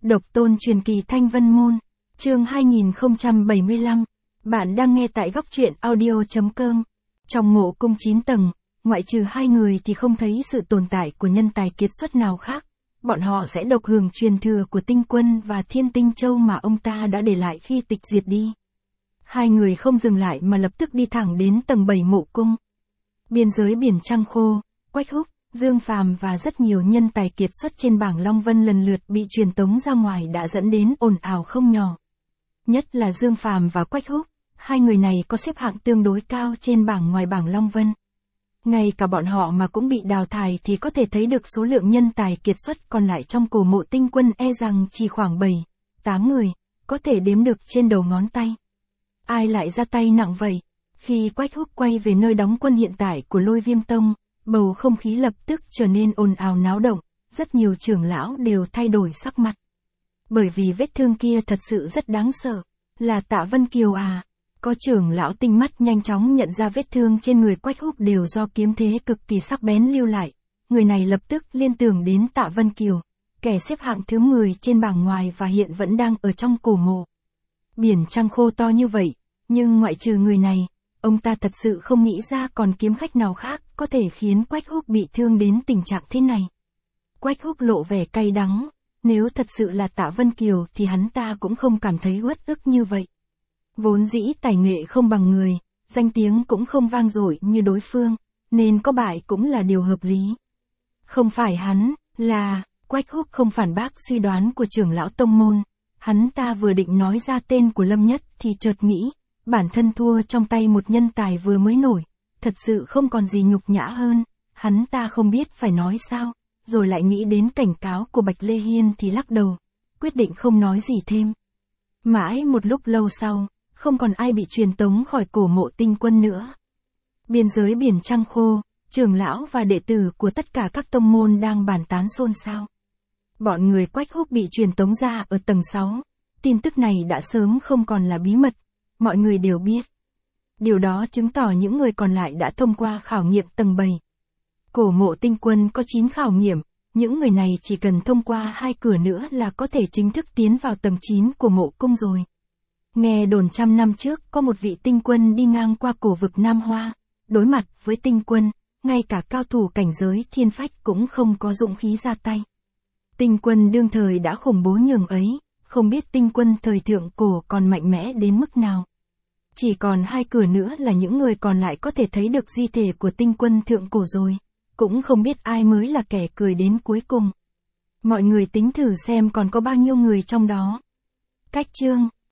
Độc tôn truyền kỳ Thanh Vân Môn, chương 2075. Bạn đang nghe tại góc truyện audio.com. Trong mộ cung 9 tầng, ngoại trừ hai người thì không thấy sự tồn tại của nhân tài kiệt xuất nào khác. Bọn họ sẽ độc hưởng truyền thừa của Tinh Quân và Thiên Tinh Châu mà ông ta đã để lại khi tịch diệt đi. Hai người không dừng lại mà lập tức đi thẳng đến tầng 7 mộ cung. Biên giới biển trăng khô, Quách Húc, Dương Phàm và rất nhiều nhân tài kiệt xuất trên bảng Long Vân lần lượt bị truyền tống ra ngoài đã dẫn đến ồn ào không nhỏ. Nhất là Dương Phàm và Quách Húc, hai người này có xếp hạng tương đối cao trên bảng ngoài bảng Long Vân. Ngay cả bọn họ mà cũng bị đào thải thì có thể thấy được số lượng nhân tài kiệt xuất còn lại trong cổ mộ Tinh Quân e rằng chỉ khoảng 7-8 người, có thể đếm được trên đầu ngón tay. Ai lại ra tay nặng vậy? Khi Quách Húc quay về nơi đóng quân hiện tại của Lôi Viêm Tông, bầu không khí lập tức trở nên ồn ào náo động, rất nhiều trưởng lão đều thay đổi sắc mặt. Bởi vì vết thương kia thật sự rất đáng sợ, là Tạ Vân Kiều à? Có trưởng lão tinh mắt nhanh chóng nhận ra vết thương trên người Quách Húc đều do kiếm thế cực kỳ sắc bén lưu lại. Người này lập tức liên tưởng đến Tạ Vân Kiều, kẻ xếp hạng thứ 10 trên bảng ngoài và hiện vẫn đang ở trong cổ mộ. Biển trăng khô to như vậy, nhưng ngoại trừ người này, ông ta thật sự không nghĩ ra còn kiếm khách nào khác có thể khiến Quách Húc bị thương đến tình trạng thế này. Quách Húc lộ vẻ cay đắng, nếu thật sự là Tạ Vân Kiều thì hắn ta cũng không cảm thấy uất ức như vậy. Vốn dĩ tài nghệ không bằng người, danh tiếng cũng không vang dội như đối phương, nên có bại cũng là điều hợp lý. Không phải hắn, là, Quách Húc không phản bác suy đoán của trưởng lão tông môn, hắn ta vừa định nói ra tên của Lâm Nhất thì chợt nghĩ, bản thân thua trong tay một nhân tài vừa mới nổi, thật sự không còn gì nhục nhã hơn, hắn ta không biết phải nói sao, rồi lại nghĩ đến cảnh cáo của Bạch Lê Hiên thì lắc đầu, quyết định không nói gì thêm. Mãi một lúc lâu sau, không còn ai bị truyền tống khỏi cổ mộ Tinh Quân nữa. Biên giới biển trăng khô, trưởng lão và đệ tử của tất cả các tông môn đang bàn tán xôn xao. Bọn người Quách Húc bị truyền tống ra ở tầng 6, tin tức này đã sớm không còn là bí mật, mọi người đều biết. Điều đó chứng tỏ những người còn lại đã thông qua khảo nghiệm tầng 7. Cổ mộ Tinh Quân có 9 khảo nghiệm, những người này chỉ cần thông qua 2 cửa nữa là có thể chính thức tiến vào tầng 9 của mộ cung rồi. Nghe đồn 100 năm trước có một vị tinh quân đi ngang qua cổ vực Nam Hoa, đối mặt với tinh quân, ngay cả cao thủ cảnh giới thiên phách cũng không có dũng khí ra tay. Tinh quân đương thời đã khủng bố nhường ấy, không biết tinh quân thời thượng cổ còn mạnh mẽ đến mức nào. Chỉ còn 2 cửa nữa là những người còn lại có thể thấy được di thể của tinh quân thượng cổ rồi, cũng không biết ai mới là kẻ cười đến cuối cùng. Mọi người tính thử xem còn có bao nhiêu người trong đó. Cách chương